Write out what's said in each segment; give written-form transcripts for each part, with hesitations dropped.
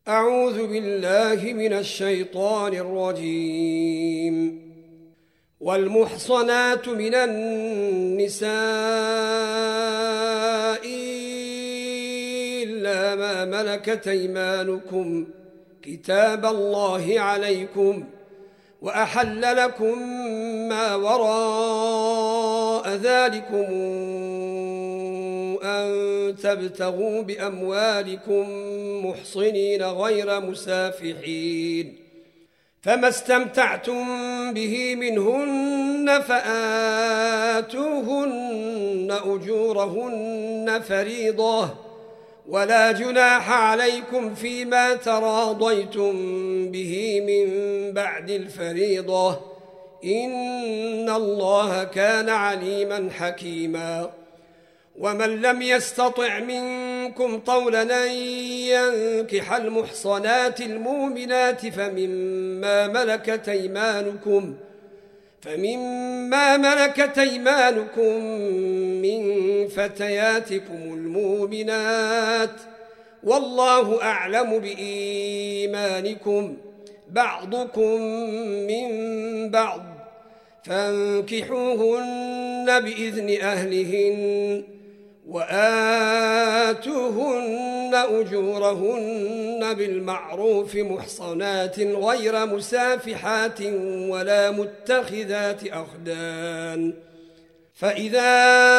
أعوذ بالله من الشيطان الرجيم. والمحصنات من النساء إلا ما ملكت أيمانكم كتاب الله عليكم، وأحل لكم ما وراء ذلكم أن تبتغوا بأموالكم محصنين غير مسافحين، فما استمتعتم به منهن فآتوهن أجورهن فريضة، ولا جناح عليكم فيما تراضيتم به من بعد الفريضة، إن الله كان عليما حكيما. ومن لم يستطع منكم طولا أن ينكح المحصنات المؤمنات فمما ملكت أيمانكم من فتياتكم المؤمنات، والله أعلم بإيمانكم، بعضكم من بعض، فانكحوهن بإذن أهلهن وآتوهن أجورهن بالمعروف محصنات غير مسافحات ولا متخذات أخدان، فإذا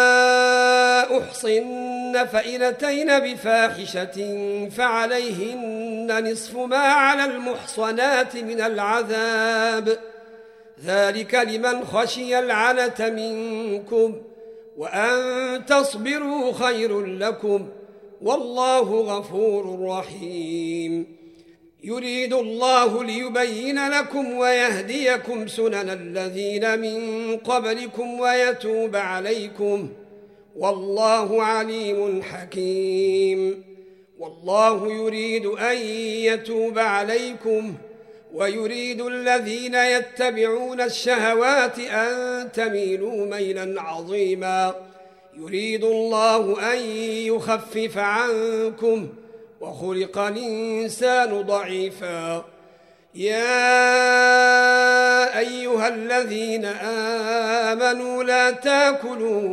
أحصن فإن أتين بفاحشة فعليهن نصف ما على المحصنات من العذاب، ذلك لمن خشي العنة منكم، وأن تصبروا خير لكم، والله غفور رحيم. يريد الله ليبين لكم ويهديكم سنن الذين من قبلكم ويتوب عليكم، والله عليم حكيم. والله يريد أن يتوب عليكم، ويريد الذين يتبعون الشهوات أن تميلوا ميلا عظيما. يريد الله أن يخفف عنكم، وخلق الإنسان ضعيفا. يا أيها الذين آمنوا لا تاكلوا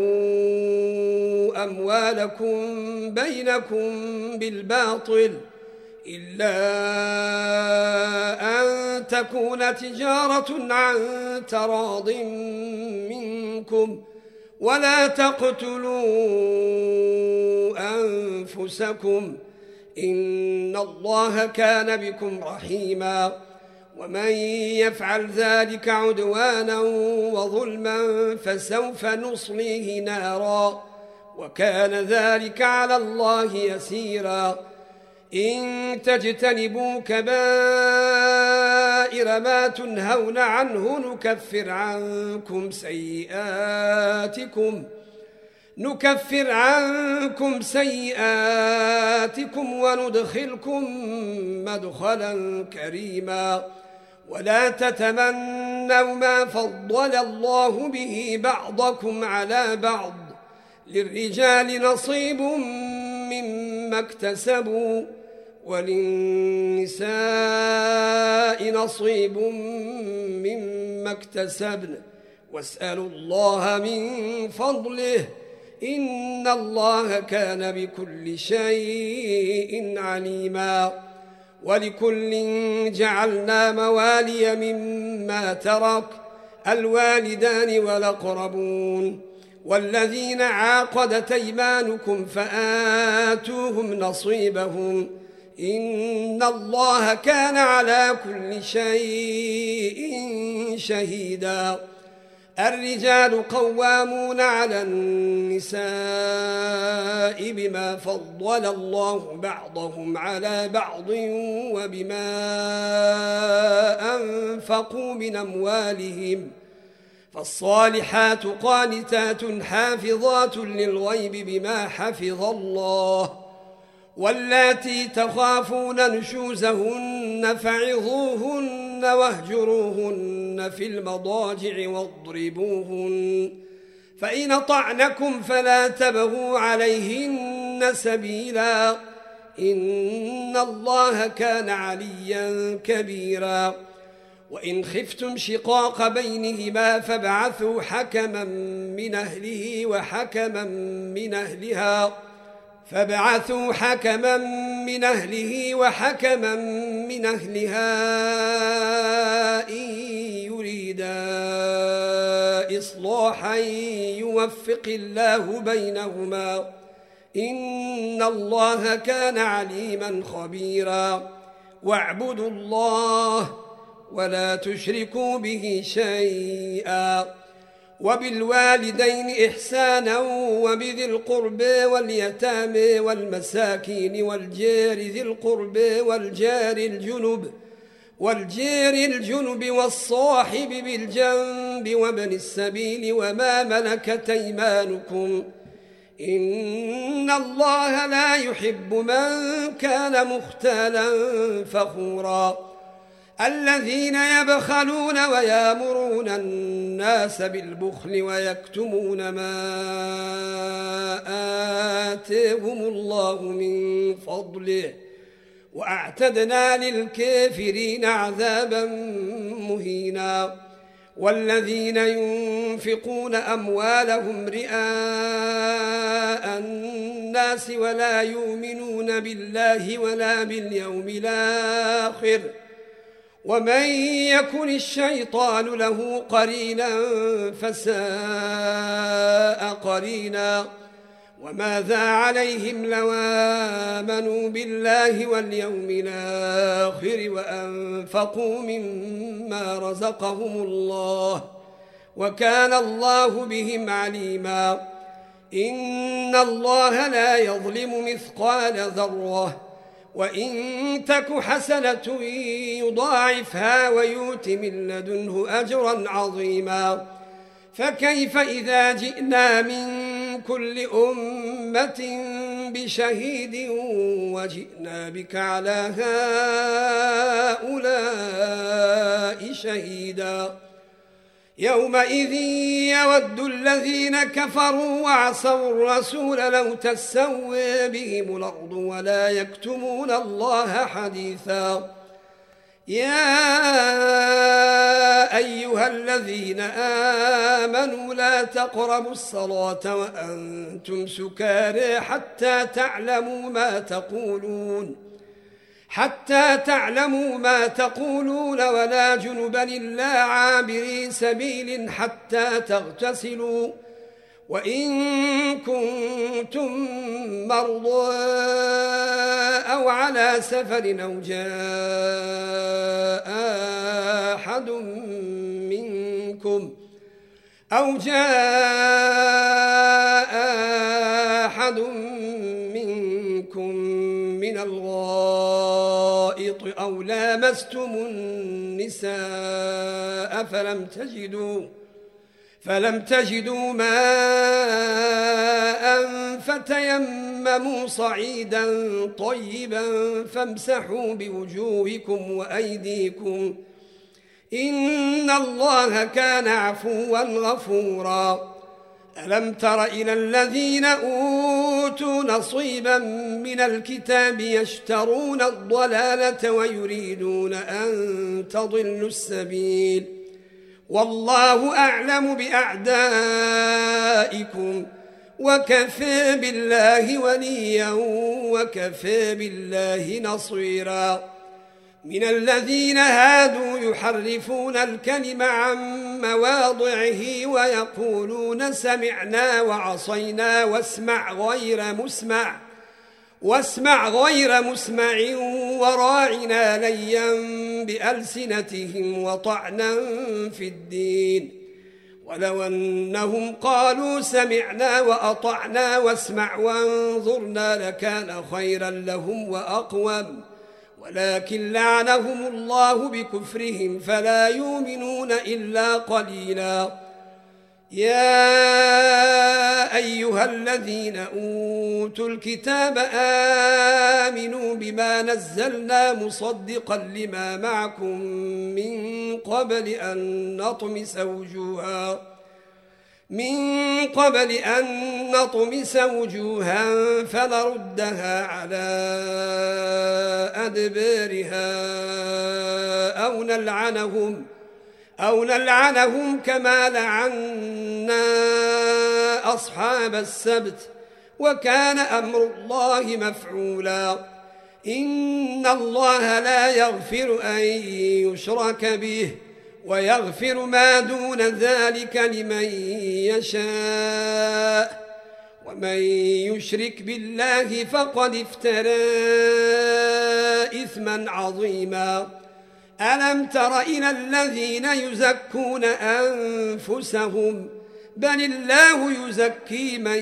أموالكم بينكم بالباطل إلا أن تكون تجارة عن تراض منكم، ولا تقتلوا أنفسكم، إن الله كان بكم رحيما. ومن يفعل ذلك عدوانا وظلما فسوف نصليه نارا، وكان ذلك على الله يسيرا. إن تجتنبوا كبائر ما تنهون عنه نكفر عنكم سيئاتكم وندخلكم مدخلا كريما. ولا تتمنوا ما فضل الله به بعضكم على بعض، للرجال نصيب مما اكتسبوا وللنساء نصيب مما اكتسبن، واسألوا الله من فضله، إن الله كان بكل شيء عليما. ولكل جعلنا موالي مما ترك الوالدان والأقربون والذين عاقدت أيمانكم فآتوهم نصيبهم، إن الله كان على كل شيء شهيدا. الرجال قوامون على النساء بما فضل الله بعضهم على بعض وبما أنفقوا من أموالهم، فالصالحات قانتات حافظات للغيب بما حفظ الله، واللاتي تخافون نشوزهن فعظوهن واهجروهن في المضاجع واضربوهن، فإن طعنكم فلا تبغوا عليهن سبيلا، إن الله كان عليا كبيرا وإن خفتم شقاق بينهما فابعثوا حكما من أهله وحكما من أهلها إن يريدا إصلاحا يوفق الله بينهما إن الله كان عليما خبيرا واعبدوا الله ولا تشركوا به شيئا وبالوالدين إحسانا وبذي القرب واليتامى والمساكين والجار ذي القرب والجار الجنب والصاحب بالجنب وابن السبيل وما ملكت أيمانكم إن الله لا يحب من كان مختالا فخورا الذين يبخلون ويامرون الناس بالبخل ويكتمون ما آتاهم الله من فضله وأعتدنا للكافرين عذابا مهينا والذين ينفقون أموالهم رئاء الناس ولا يؤمنون بالله ولا باليوم الآخر ومن يكن الشيطان له قرينا فساء قرينا وماذا عليهم لو آمنوا بالله واليوم الآخر وأنفقوا مما رزقهم الله وكان الله بهم عليما إن الله لا يظلم مثقال ذرة وإن تك حسنة يضاعفها ويؤت من لدنه أجرا عظيما فكيف إذا جئنا من كل أمة بشهيد وجئنا بك على هؤلاء شهيدا يومئذ يود الذين كفروا وعصوا الرسول لو تسوى بهم الأرض ولا يكتمون الله حديثا يا أيها الذين آمنوا لا تقربوا الصلاة وأنتم سكارى حتى تعلموا ما تقولون ولا جنبا إلا عابري سبيل حتى تغتسلوا وإن كنتم مرضى أو على سفر أو جاء أحد منكم من الغائط أو لامستم النساء فلم تجدوا ماء فتيمموا صعيدا طيبا فامسحوا بوجوهكم وأيديكم إن الله كان عفوا غفورا ألم تر إلى الذين أوتوا نصيبا من الكتاب يشترون الضلالة ويريدون أن تضلوا السبيل والله أعلم بأعدائكم وكفى بالله وليا وكفى بالله نصيرا من الذين هادوا يحرفون الكلم عن مواضعه ويقولون سمعنا وعصينا واسمع غير مسمع وراعنا ليا بألسنتهم وطعنا في الدين ولو أنهم قالوا سمعنا وأطعنا واسمع وانظرنا لكان خيرا لهم وأقوم ولكن لعنهم الله بكفرهم فلا يؤمنون إلا قليلا يا أيها الذين أوتوا الكتاب آمنوا بما نزلنا مصدقا لما معكم من قبل أن نطمس وجوها من قبل أن نطمس وجوها فنردها على أدبارها أو نلعنهم كما لعنا أصحاب السبت وكان أمر الله مفعولا إن الله لا يغفر أن يشرك به ويغفر ما دون ذلك لمن يشاء ومن يشرك بالله فقد افترى إثما عظيما ألم تر إلى الذين يزكون أنفسهم بل الله يزكي من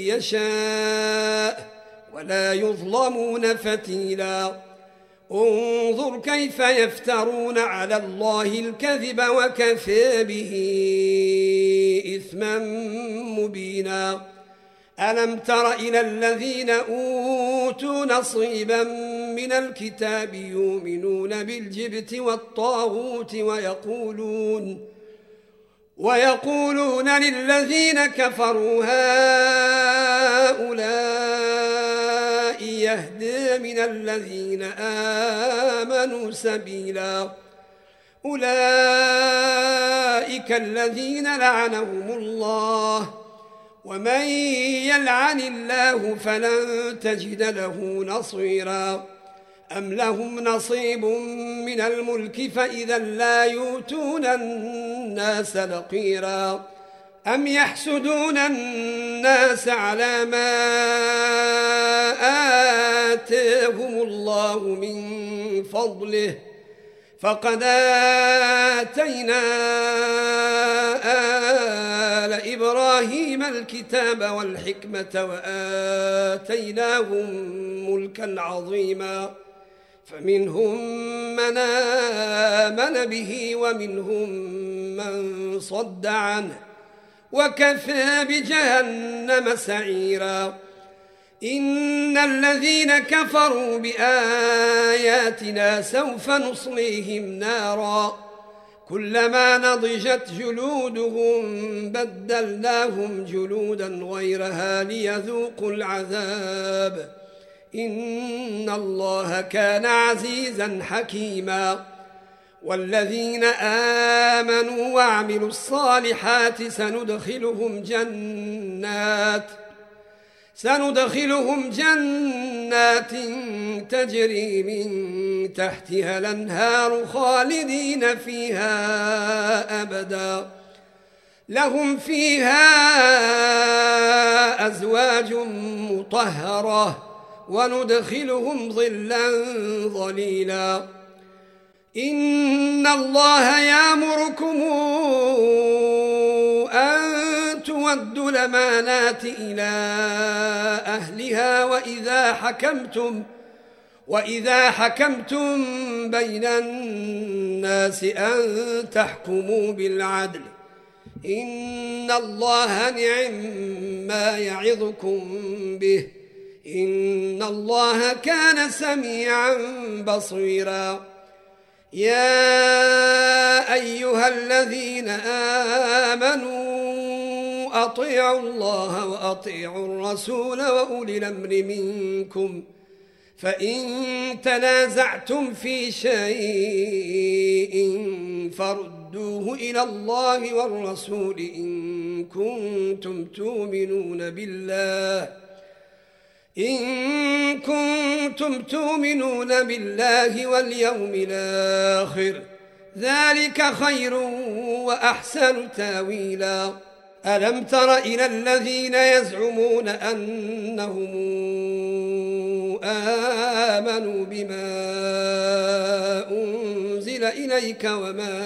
يشاء ولا يظلمون فتيلا انظر كيف يفترون على الله الكذب وكفى به إثما مبينا ألم تر إلى الذين أوتوا نصيبا من الكتاب يؤمنون بالجبت والطاغوت ويقولون للذين كفروا هؤلاء يهدي من الذين آمنوا سبيلا أولئك الذين لعنهم الله ومن يلعن الله فلن تجد له نصيرا أم لهم نصيب من الملك فإذا لا يؤتون الناس نقيرا أم يحسدون الناس على ما آتاهم الله من فضله فقد آتينا آل إبراهيم الكتاب والحكمة وآتيناهم ملكا عظيما فمنهم من آمن به ومنهم من صد عنه وكفى بجهنم سعيرا إن الذين كفروا بآياتنا سوف نصليهم نارا كلما نضجت جلودهم بدلناهم جلودا غيرها ليذوقوا العذاب إن الله كان عزيزا حكيما والذين آمنوا وعملوا الصالحات سندخلهم جنات تجري من تحتها الأنهار خالدين فيها أبدا لهم فيها أزواج مطهرة وندخلهم ظلا ظليلا إن الله يأمركم أن تودوا الأمانات إلى أهلها وإذا حكمتم بين الناس أن تحكموا بالعدل إن الله نعم ما يعظكم به إن الله كان سميعا بصيرا يا أيها الذين آمنوا أطيعوا الله وأطيعوا الرسول وأولي الأمر منكم فإن تنازعتم في شيء فردوه إلى الله والرسول إن كنتم تؤمنون بالله واليوم الآخر ذلك خير وأحسن تاويلا ألم تر إلى الذين يزعمون أنهم آمنوا بما أنزل إليك وما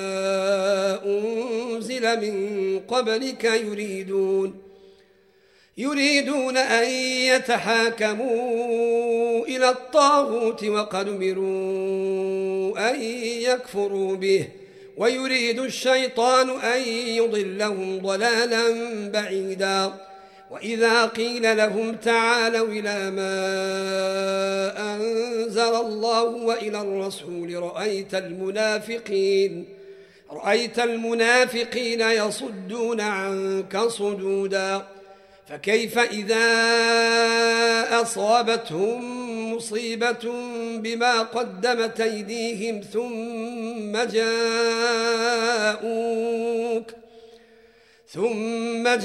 أنزل من قبلك يريدون أن يتحاكموا إلى الطاغوت وقد أمروا أن يكفروا به ويريد الشيطان أن يضلهم ضلالا بعيدا وإذا قيل لهم تعالوا إلى ما رأيت المنافقين يصدون عنك صدودا فكيف إذا أصابتهم مصيبة بما قدمت أيديهم ثم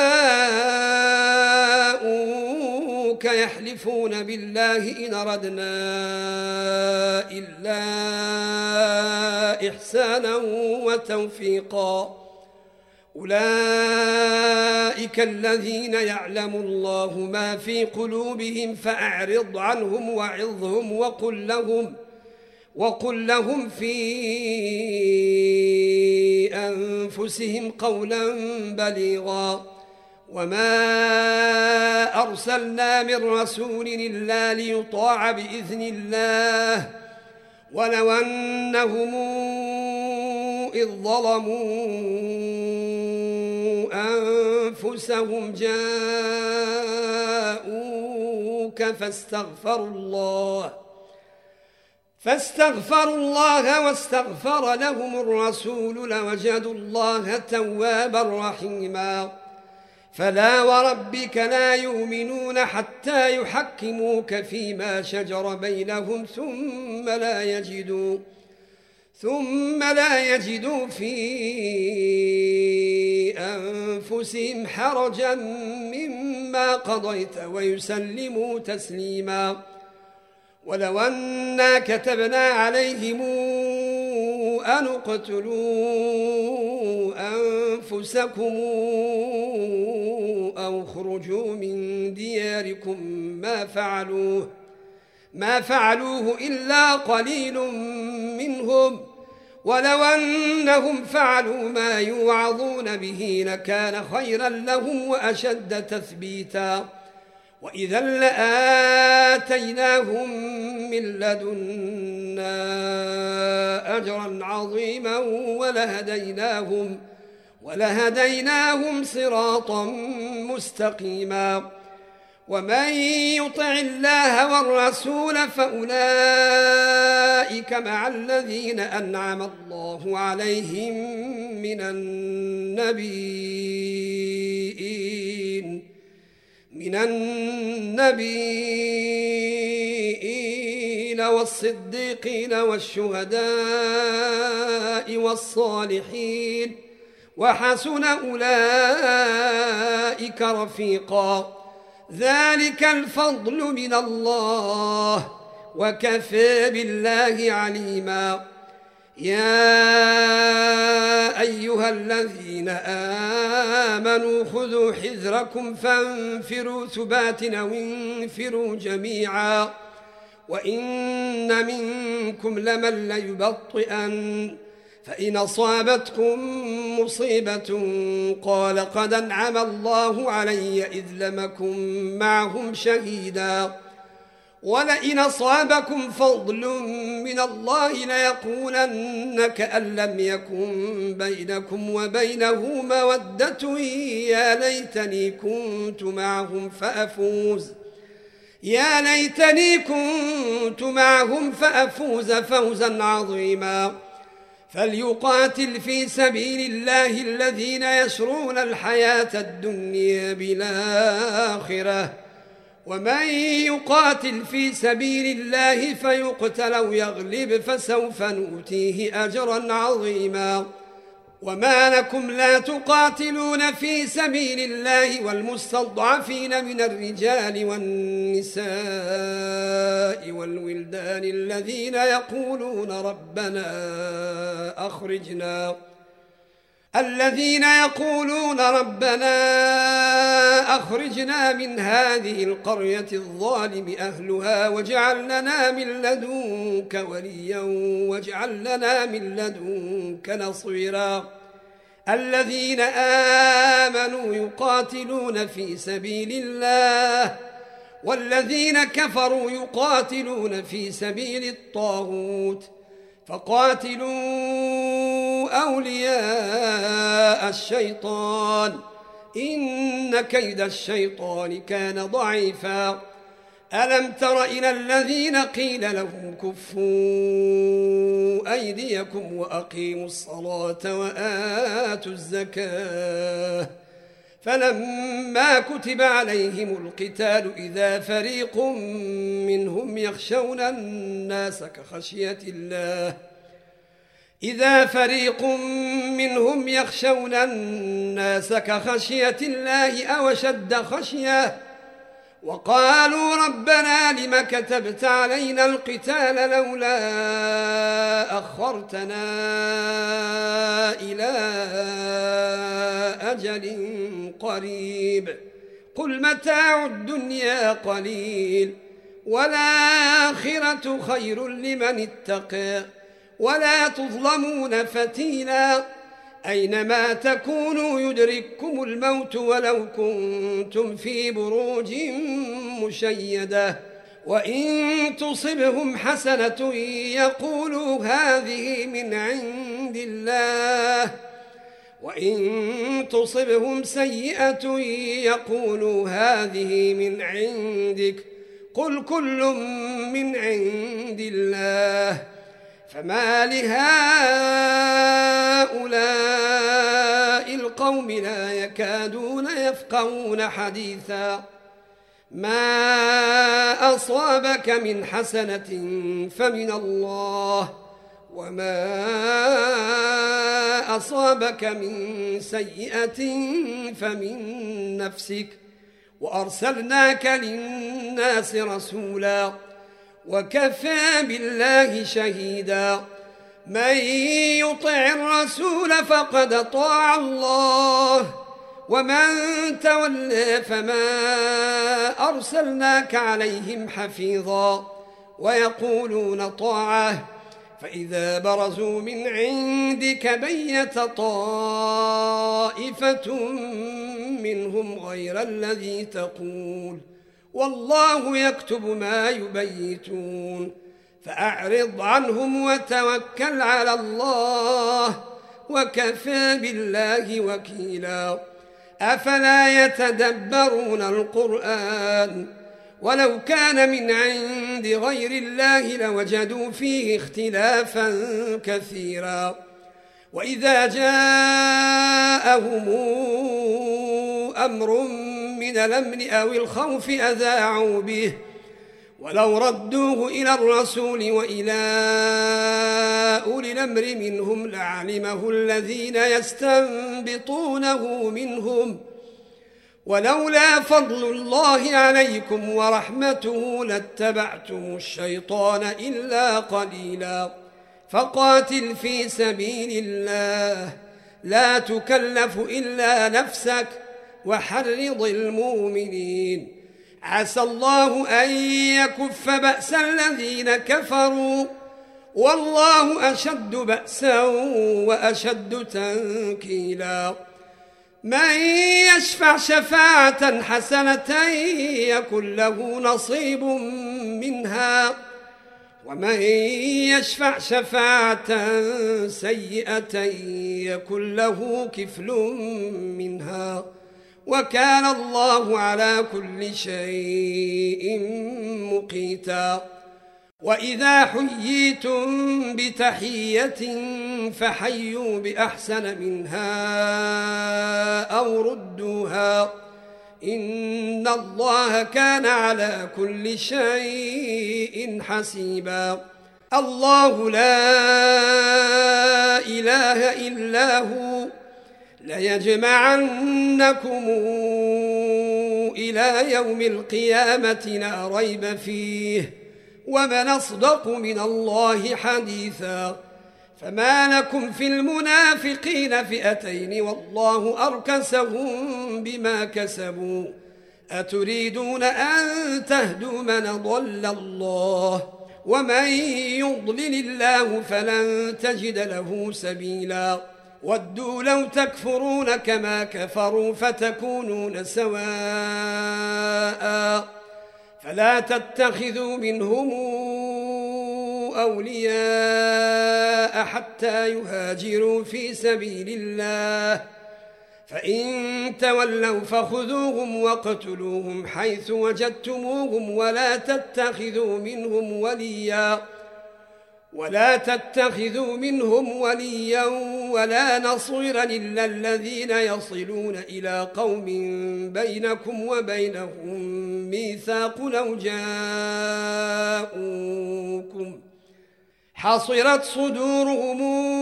جاءوك يحلفون بالله إن أردنا إلا إحسانا وتوفيقا أولئك الذين يعلم الله ما في قلوبهم فأعرض عنهم وعظهم وقل لهم في أنفسهم قولا بليغا وما أرسلنا من رسول إلا ليطاع بإذن الله ولو أنهم إذ ظلموا أنفسهم جاءوك فاستغفروا الله واستغفر لهم الرسول لوجدوا الله توابا رحيما فلا وربك لا يؤمنون حتى يحكموك فيما شجر بينهم ثم لا يجدوا في أنفسهم حرجا مما قضيت ويسلموا تسليما ولو أنا كتبنا عليهم أن اقتلوا أنفسكم أو اخرجوا من دياركم ما فعلوه إلا قليل منهم ولو أنهم فعلوا ما يوعظون به لكان خيرا لهم وأشد تثبيتا وإذا لآتيناهم من لدنا أجرا عظيما ولهديناهم صراطا مستقيما ومن يطع الله والرسول فأولئك مع الذين أنعم الله عليهم من النبيين والصديقين والشهداء والصالحين وحسن أولئك رفيقا ذلك الفضل من الله وكفى بالله عليما يا أيها الذين آمنوا خذوا حذركم فانفروا ثبات أو انفروا جميعا وإن منكم لمن ليبطئن فإن أصابتكم مصيبة قال قد أنعم الله علي إذ لم أكن معهم شهيدا ولئن أصابكم فضل من الله ليقولن كأن لم يكن بينكم وبينه مودة يا ليتني كنت معهم فأفوز فوزا عظيما فليقاتل في سبيل الله الذين يشرون الحياة الدنيا بالآخرة ومن يقاتل في سبيل الله فيقتل أو يغلب فسوف نؤتيه أجرا عظيما وما لكم لا تقاتلون في سبيل الله والمستضعفين من الرجال والنساء والولدان الذين يقولون ربنا أخرجنا من هذه القرية الظالم أهلها واجعل لنا من لدنك وليا واجعل لنا من لدنك نصيرا الذين آمنوا يقاتلون في سبيل الله والذين كفروا يقاتلون في سبيل الطاغوت فقاتلوا أولياء الشيطان إن كيد الشيطان كان ضعيفا ألم تر إلى الذين قيل لهم كفوا أيديكم وأقيموا الصلاة وآتوا الزكاة فلما كتب عليهم القتال إذا فريق منهم يخشون الناس كخشية الله أو أشد خشية وقالوا ربنا لم كتبت علينا القتال لولا أخرتنا إلى أجل قريب قل متاع الدنيا قليل والآخرة خير لمن اتقى ولا تظلمون فتيلا أينما تكونوا يدرككم الموت ولو كنتم في بروج مشيدة وإن تصبهم حسنة يقولوا هذه من عند الله وإن تصبهم سيئة يقولوا هذه من عندك قل كل من عند الله فما لهؤلاء القوم لا يكادون يفقهون حديثا ما أصابك من حسنة فمن الله وما أصابك من سيئة فمن نفسك وأرسلناك للناس رسولا وكفى بالله شهيدا من يطع الرسول فقد أطاع الله ومن تولى فما أرسلناك عليهم حفيظا ويقولون طاعة فإذا برزوا من عندك بيت طائفة منهم غير الذي تقول والله يكتب ما يبيتون فأعرض عنهم وتوكل على الله وكفى بالله وكيلا أفلا يتدبرون القرآن ولو كان من عند غير الله لوجدوا فيه اختلافا كثيرا وإذا جاءهم أمر من الأمن أو الخوف أذاعوا به ولو ردوه إلى الرسول وإلى أولي الأمر منهم لعلمه الذين يستنبطونه منهم ولولا فضل الله عليكم ورحمته لاتبعتم الشيطان إلا قليلا فقاتل في سبيل الله لا تكلف إلا نفسك وحرض المؤمنين عسى الله أن يكف بأس الذين كفروا والله أشد بأسا وأشد تنكيلا من يشفع شفاعة حسنة يكن له نصيب منها ومن يشفع شفاعة سيئة يكن له كفل منها وكان الله على كل شيء مقيتا وإذا حييتم بتحية فحيوا بأحسن منها أو ردوها إن الله كان على كل شيء حسيبا الله لا إله إلا هو ليجمعنكم إلى يوم القيامة لا ريب فيه ومن أصدق من الله حديثا فما لكم في المنافقين فئتين والله أركسهم بما كسبوا أتريدون أن تهدوا من ضل الله ومن يضلل الله فلن تجد له سبيلا ودوا لو تكفرون كما كفروا فتكونون سواء فلا تتخذوا منهم أولياء حتى يهاجروا في سبيل الله فإن تولوا فخذوهم واقتلوهم حيث وجدتموهم ولا تتخذوا منهم وليا ولا نصيرا إلا الذين يصلون إلى قوم بينكم وبينهم ميثاق لو جاءوكم حصرت صدورهم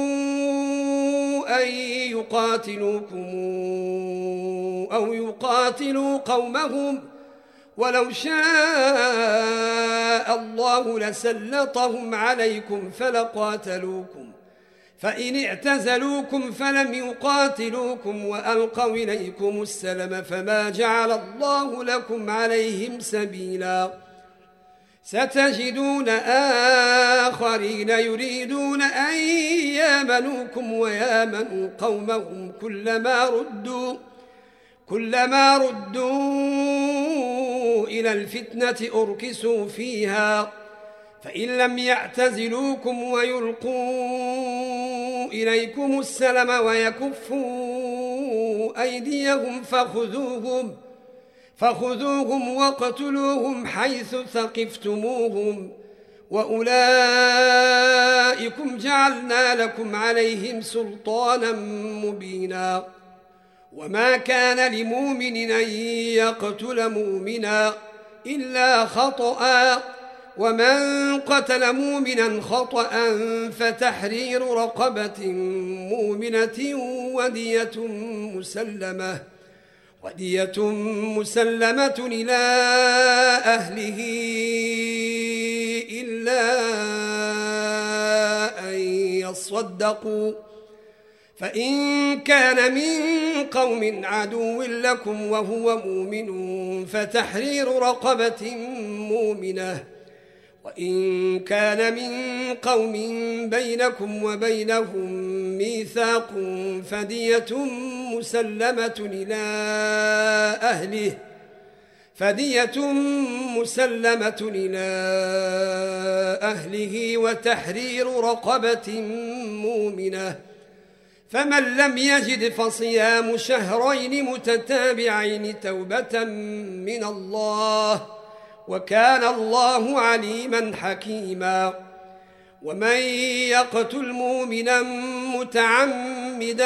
أن يقاتلوكم أو يقاتلوا قومهم ولو شاء الله لسلطهم عليكم فلقاتلوكم فإن اعتزلوكم فلم يقاتلوكم وألقوا إليكم السلم فما جعل الله لكم عليهم سبيلا ستجدون آخرين يريدون أن يامنوكم ويامنوا قومهم كلما ردوا إلى الفتنة أركسوا فيها فإن لم يعتزلوكم ويلقوا إليكم السلم ويكفوا أيديهم فخذوهم واقتلوهم حيث ثقفتموهم وأولئكم جعلنا لكم عليهم سلطانا مبينا وما كان لمؤمن أن يقتل مؤمنا إلا خطأ ومن قتل مؤمنا خطأ فتحرير رقبة مؤمنة ودية مسلمة إلى أهله إلا أن يصدقوا فإن كان من قوم عدو لكم وهو مؤمن فتحرير رقبة مؤمنة وإن كان من قوم بينكم وبينهم ميثاق فدية مسلمة إلى أهله وتحرير رقبة مؤمنة فمن لم يجد فصيام شهرين متتابعين توبة من الله وكان الله عليما حكيما ومن يقتل مؤمنا متعمدا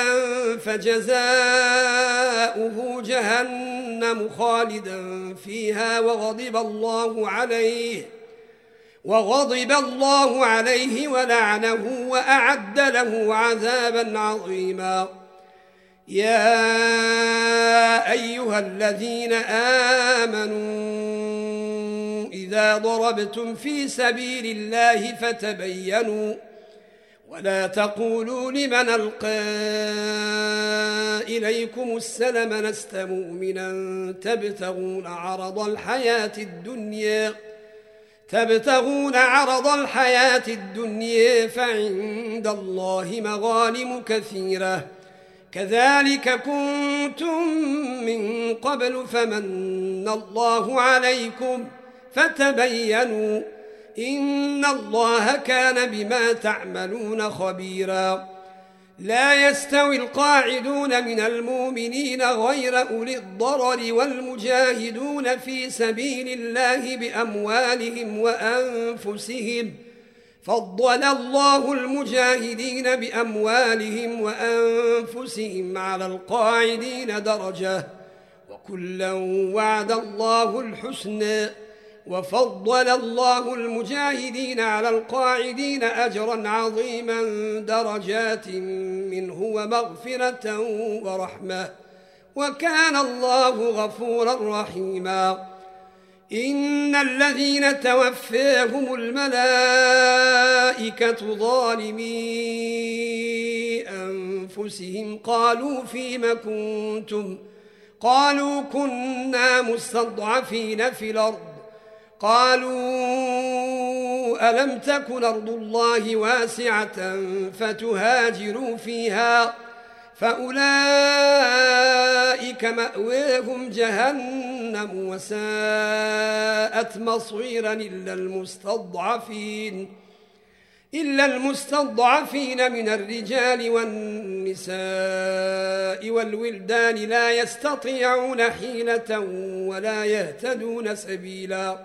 فجزاؤه جهنم خالدا فيها وغضب الله عليه ولعنه وأعد له عذابا عظيما يا أيها الذين آمنوا إذا ضربتم في سبيل الله فتبينوا ولا تقولوا لمن ألقى إليكم السلم لست مؤمنا تبتغون عرض الحياة الدنيا فعند الله مغانم كثيرة كذلك كنتم من قبل فمن الله عليكم فتبينوا إن الله كان بما تعملون خبيرا لا يستوي القاعدون من المؤمنين غير أولي الضرر والمجاهدون في سبيل الله بأموالهم وأنفسهم فضل الله المجاهدين بأموالهم وأنفسهم على القاعدين درجة وكلا وعد الله الحسنى وفضل الله المجاهدين على القاعدين أجرا عظيما درجات منه ومغفرة ورحمة وكان الله غفورا رحيما إن الذين توفاهم الملائكة ظالمي أنفسهم قالوا فيم كنتم قالوا كنا مستضعفين في الأرض قالوا ألم تكن أرض الله واسعة فتهاجروا فيها فأولئك مأواهم جهنم وساءت مصيرا إلا المستضعفين من الرجال والنساء والولدان لا يستطيعون حيلة ولا يهتدون سبيلا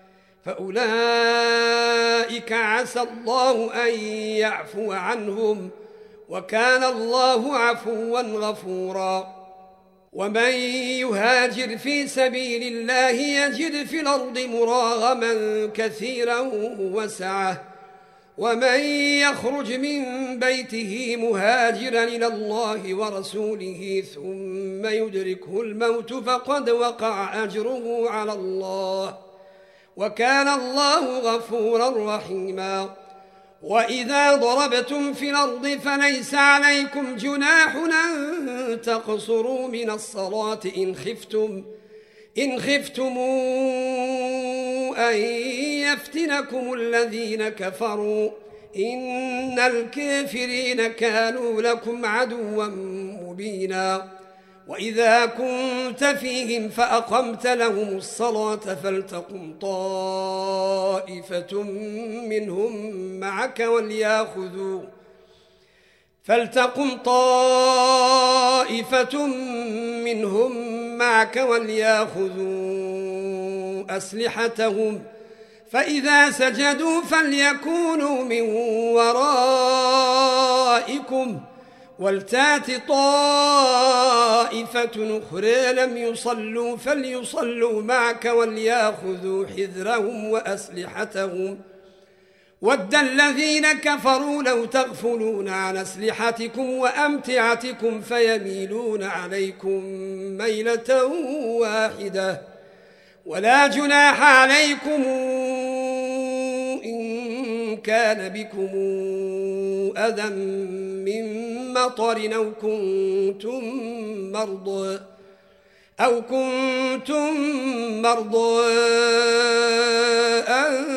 فأولئك عسى الله أن يعفو عنهم وكان الله عفوا غفورا ومن يهاجر في سبيل الله يجد في الأرض مراغما كثيرا وسعة ومن يخرج من بيته مهاجرا إلى الله ورسوله ثم يدركه الموت فقد وقع أجره على الله وكان الله غفورا رحيما وإذا ضربتم في الأرض فليس عليكم جناح أن تقصروا من الصلاة إن خفتم أن يفتنكم الذين كفروا إن الكافرين كانوا لكم عدوا مبينا وإذا كنت فيهم فأقمت لهم الصلاة فلتقم طائفة منهم معك ولياخذوا أسلحتهم فإذا سجدوا فليكونوا من ورائكم ولتات طائفة أخرى لم يصلوا فليصلوا معك ولياخذوا حذرهم وأسلحتهم ود الذين كفروا لو تغفلون عن أسلحتكم وأمتعتكم فيميلون عليكم ميلة واحدة ولا جناح عليكم إن كان بكم أذى من مطر أو كنتم مرضى أن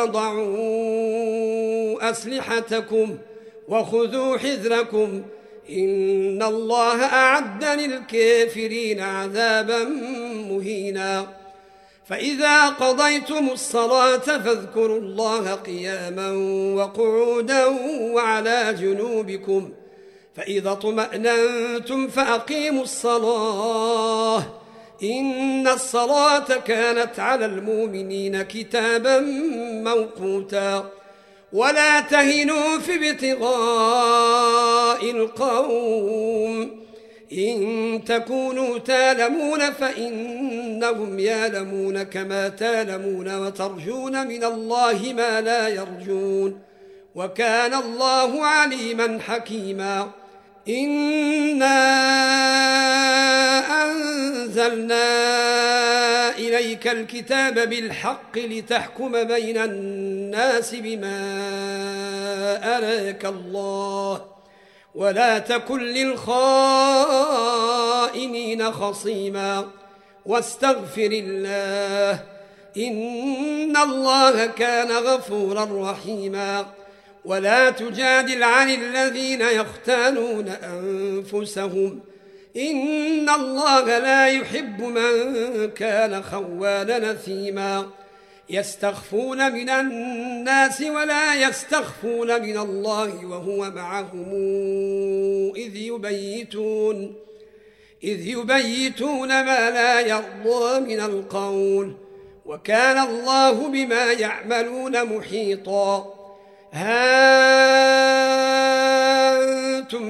تضعوا أسلحتكم وخذوا حذركم إن الله أعد للكافرين عذابا مهينا فإذا قضيتم الصلاة فاذكروا الله قياما وقعودا وعلى جنوبكم فإذا اطمأننتم فأقيموا الصلاة إن الصلاة كانت على المؤمنين كتابا موقوتا ولا تهنوا في ابتغاء القوم إن تكونوا تالمون فإنهم يالمون كما تالمون وترجون من الله ما لا يرجون وكان الله عليما حكيما إنا أنزلنا إليك الكتاب بالحق لتحكم بين الناس بما أراك الله ولا تكن للخائنين خصيما واستغفر الله إن الله كان غفورا رحيما ولا تجادل عن الذين يختانون أنفسهم إن الله لا يحب من كان خوانا نثيما يستخفون من الناس ولا يستخفون من الله وهو معهم إذ يبيتون ما لا يرضى من القول وكان الله بما يعملون محيطا أنتم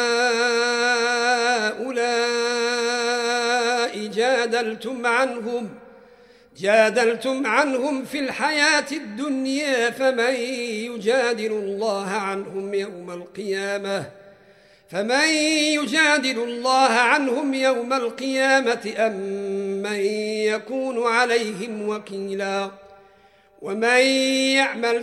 هؤلاء جادلتم عنهم في الحياة الدنيا فمن يجادل الله عنهم يوم القيامة أم من يكون عليهم وكيلا ومن يعمل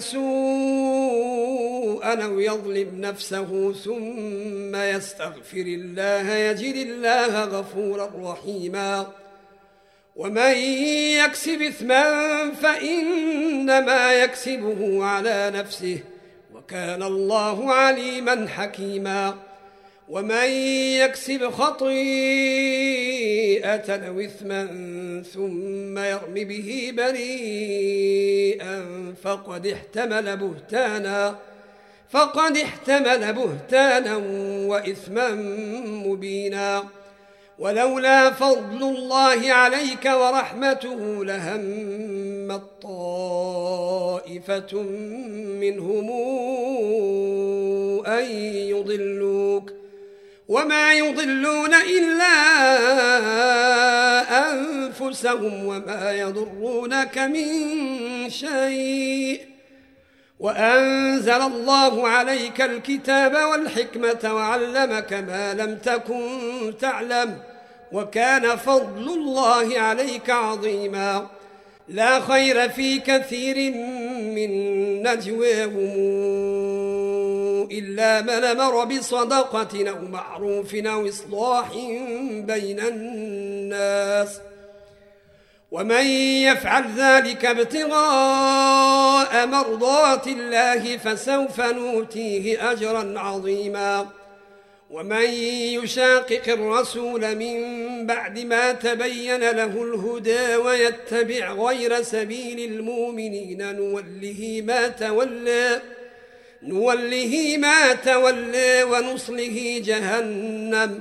سوءا أو يظلم نفسه ثم يستغفر الله يجد الله غفورا رحيما ومن يكسب إثما فإنما يكسبه على نفسه وكان الله عليما حكيما ومن يكسب خطيئة أو إثما ثم يرم به بريئا فقد احتمل بهتانا وإثما مبينا. ولولا فضل الله عليك ورحمته لهمت طائفة منهم أن يضلوك وما يضلون إلا أنفسهم وما يضرونك من شيء. وأنزل الله عليك الكتاب والحكمة وعلمك ما لم تكن تعلم وكان فضل الله عليك عظيما. لا خير في كثير من نجواهم إلا من أمر بصدقة أو معروف أو إصلاح بين الناس ومن يفعل ذلك ابتغاء مرضات الله فسوف نؤتيه أجرا عظيما. ومن يشاقق الرسول من بعد ما تبين له الهدى ويتبع غير سبيل المؤمنين نوله ما تولى ونصله جهنم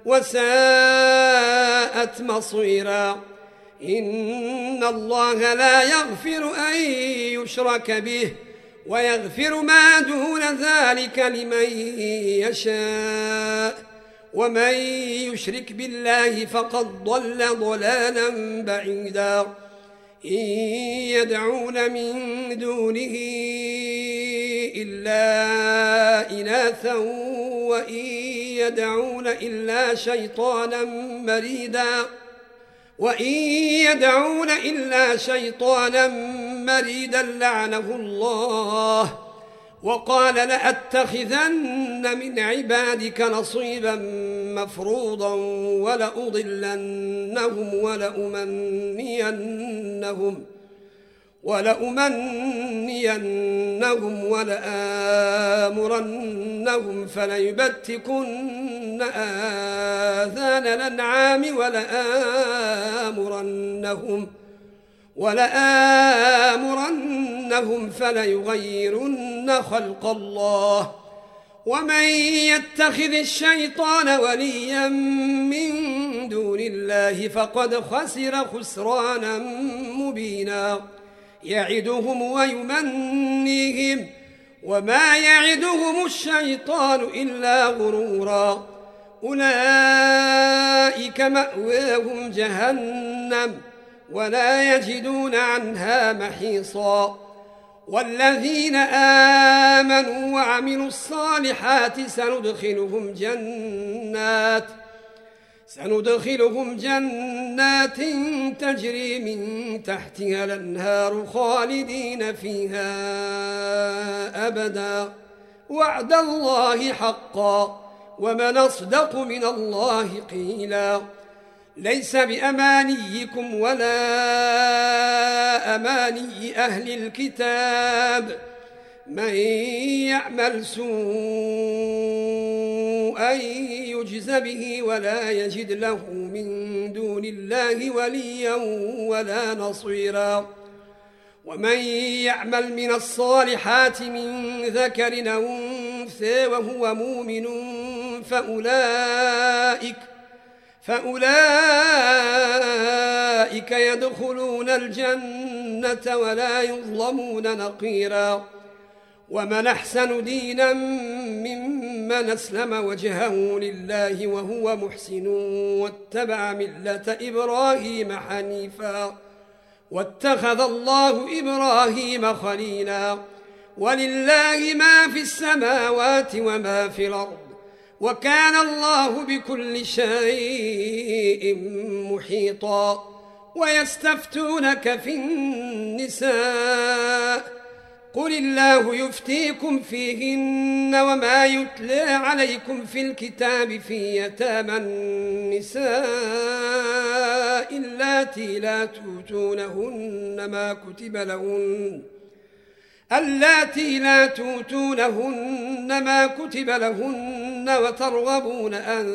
وساءت مصيرا. إن الله لا يغفر أن يشرك به ويغفر ما دون ذلك لمن يشاء ومن يشرك بالله فقد ضل ضلالا بعيدا. إن يدعون من دونه إلا إناثا وإن يدعون إلا شيطانا مريدا لعنه الله وقال لأتخذن من عبادك نصيبا مفروضا ولأمنينهم ولآمرنهم فليبتكن آذان الأنعام ولآمرنهم فليغيرن خلق الله. ومن يتخذ الشيطان وليا من دون الله فقد خسر خسرانا مبينا. يعدهم ويمنيهم وما يعدهم الشيطان إلا غرورا. أولئك مأواهم جهنم ولا يجدون عنها محيصا. والذين آمنوا وعملوا الصالحات سندخلهم جنات تجري من تحتها الأنهار خالدين فيها أبدا وعد الله حقا ومن أصدق من الله قيلا. ليس بأمانيكم ولا أماني أهل الكتاب من يعمل سوءا يجز به ولا يجد له من دون الله وليا ولا نصيرا. ومن يعمل من الصالحات من ذكر أو أنثى وهو مؤمن فأولئك يدخلون الجنة ولا يظلمون نقيرا. ومن أحسن دينا ممن أسلم وجهه لله وهو محسن واتبع ملة إبراهيم حنيفا واتخذ الله إبراهيم خليلا. ولله ما في السماوات وما في الأرض وكان الله بكل شيء محيطا. ويستفتونك في النساء قل الله يفتيكم فيهن وما يتلى عليكم في الكتاب في يتامى النساء اللاتي لا توتونهن ما كتب لهن وترغبون أن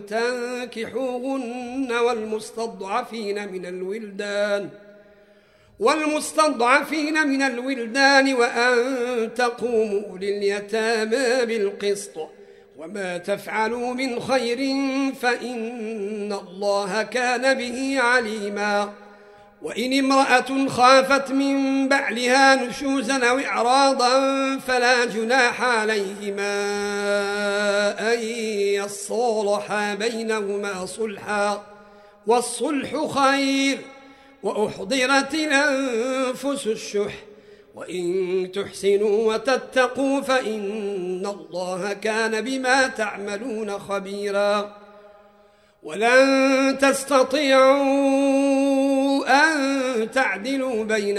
تنكحوهن والمستضعفين من الولدان وأن تقوموا لليتامى بالقسط وما تفعلوا من خير فإن الله كان به عليما وإن امرأة خافت من بعلها نشوزا أو إعراضا فلا جناح عليهما أن يصالحا بينهما صلحا والصلح خير وأحضرت الأنفس الشح وإن تحسنوا وتتقوا فإن الله كان بما تعملون خبيرا ولن تستطيعوا أن تعدلوا بين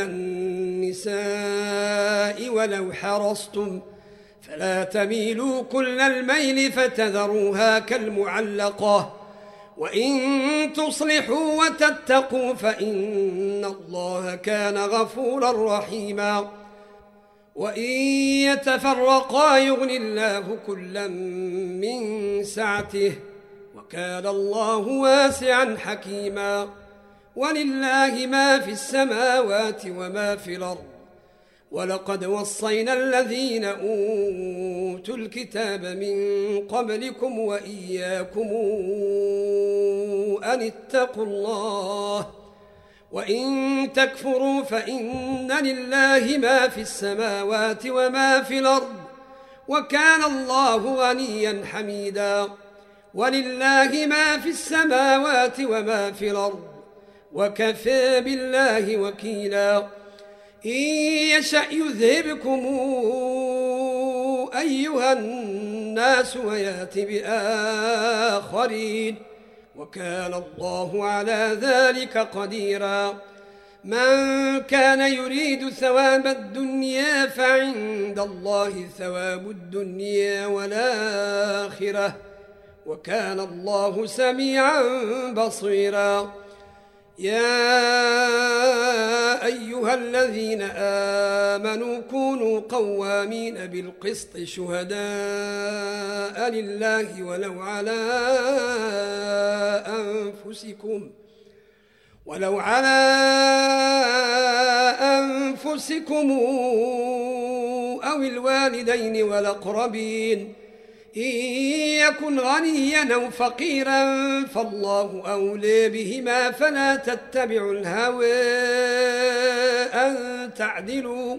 النساء ولو حرصتم فلا تميلوا كل الميل فتذروها كالمعلقة وإن تصلحوا وتتقوا فإن الله كان غفورا رحيما وإن يتفرقا يغني الله كلا من سعته وكان الله واسعا حكيما ولله ما في السماوات وما في الأرض ولقد وصينا الذين أوتوا الكتاب من قبلكم وإياكم أن اتقوا الله وإن تكفروا فإن لله ما في السماوات وما في الأرض وكان الله غنيا حميدا ولله ما في السماوات وما في الأرض وكفى بالله وكيلا إن يشأ يذهبكم أيها الناس ويأت بآخرين وكان الله على ذلك قديرا من كان يريد ثواب الدنيا فعند الله ثواب الدنيا والآخرة وكان الله سميعا بصيرا يا أيها الذين آمنوا كونوا قوامين بالقسط شهداء لله ولو على أنفسكم أو الوالدين والأقربين إن يكن غنيا أو فقيرا فالله أولى بهما فلا تتبعوا الهوى أن تعدلوا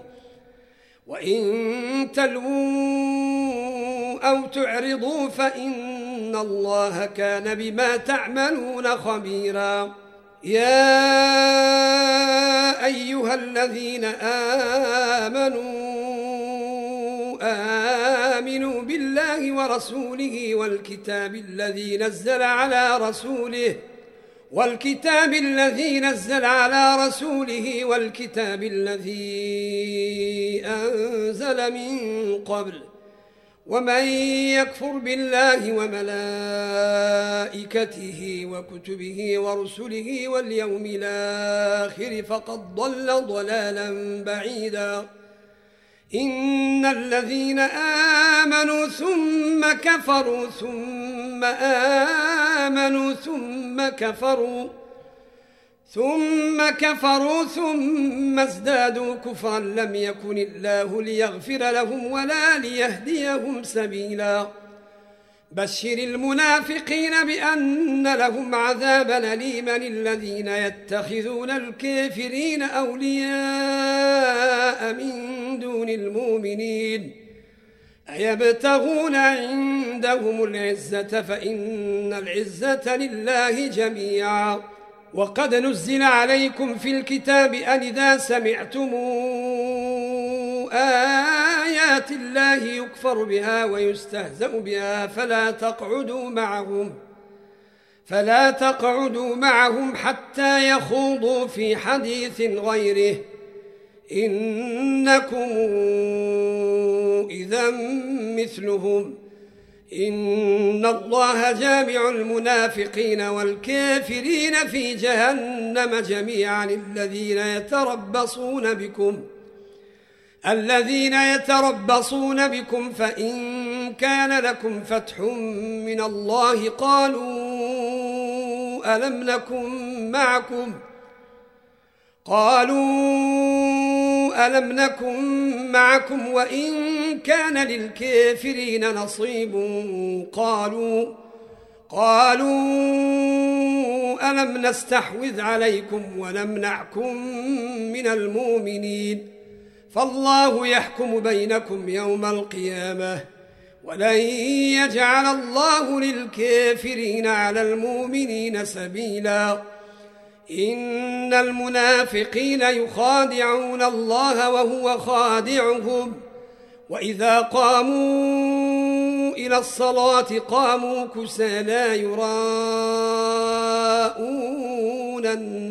وإن تلووا أو تعرضوا فإن الله كان بما تعملون خبيرا يا أيها الذين آمنوا بالله ورسوله والكتاب الذي نزل على رسوله والكتاب الذي أنزل من قبل ومن يكفر بالله وملائكته وكتبه ورسله واليوم الآخر فقد ضل ضلالا بعيدا إن الذين آمنوا ثم كفروا ثم آمنوا ثم كفروا ثم ازدادوا كفرا لم يكن الله ليغفر لهم ولا ليهديهم سبيلا بشر المنافقين بأن لهم عذابا أليما الذين يتخذون الكافرين أولياء من دون المؤمنين أيبتغون عندهم العزة فإن العزة لله جميعا وقد نزل عليكم في الكتاب أن إذا سمعتم آيات الله يكفر بها ويستهزأ بها فلا تقعدوا معهم حتى يخوضوا في حديث غيره إنكم إذا مثلهم إن الله جامع المنافقين والكافرين في جهنم جميعا الذين يتربصون بكم فإن كان لكم فتح من الله قالوا ألم نكن معكم قالوا ألم نكن معكم وإن كان للكافرين نصيب قالوا ألم نستحوذ عليكم ونمنعكم من المؤمنين فالله يحكم بينكم يوم القيامة ولن يجعل الله للكافرين على المؤمنين سبيلا إن المنافقين يخادعون الله وهو خادعهم وإذا قاموا إلى الصلاة قاموا كسالى يراءون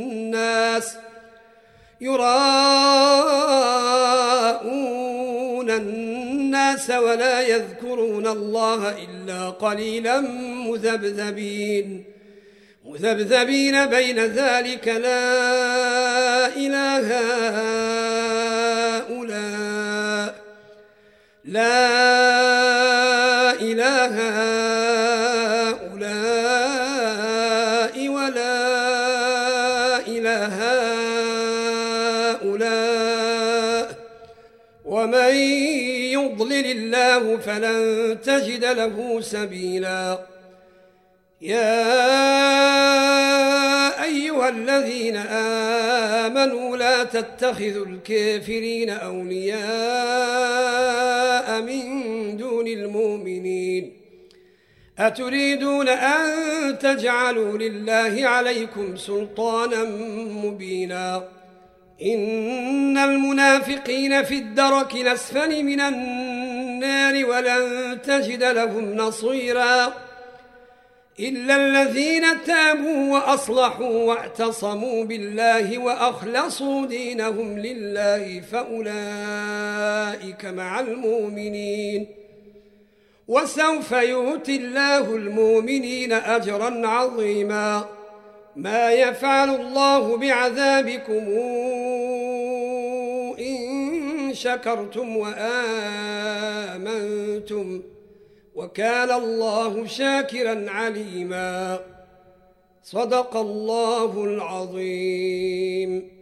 الناس ولا يذكرون الله إلا قليلا مذبذبين بين ذلك لا إله هؤلاء ولا إله هؤلاء ومن يضلل الله فلن تجد له سبيلا يا أيها الذين آمنوا لا تتخذوا الكافرين أولياء من دون المؤمنين أتريدون أن تجعلوا لله عليكم سلطانا مبينا إن المنافقين في الدرك الأسفل من النار ولن تجد لهم نصيرا إلا الذين تابوا وأصلحوا واعتصموا بالله وأخلصوا دينهم لله فأولئك مع المؤمنين وسوف يؤتي الله المؤمنين أجرا عظيما ما يفعل الله بعذابكم إن شكرتم وآمنتم وكان الله شاكرا عليما صدق الله العظيم.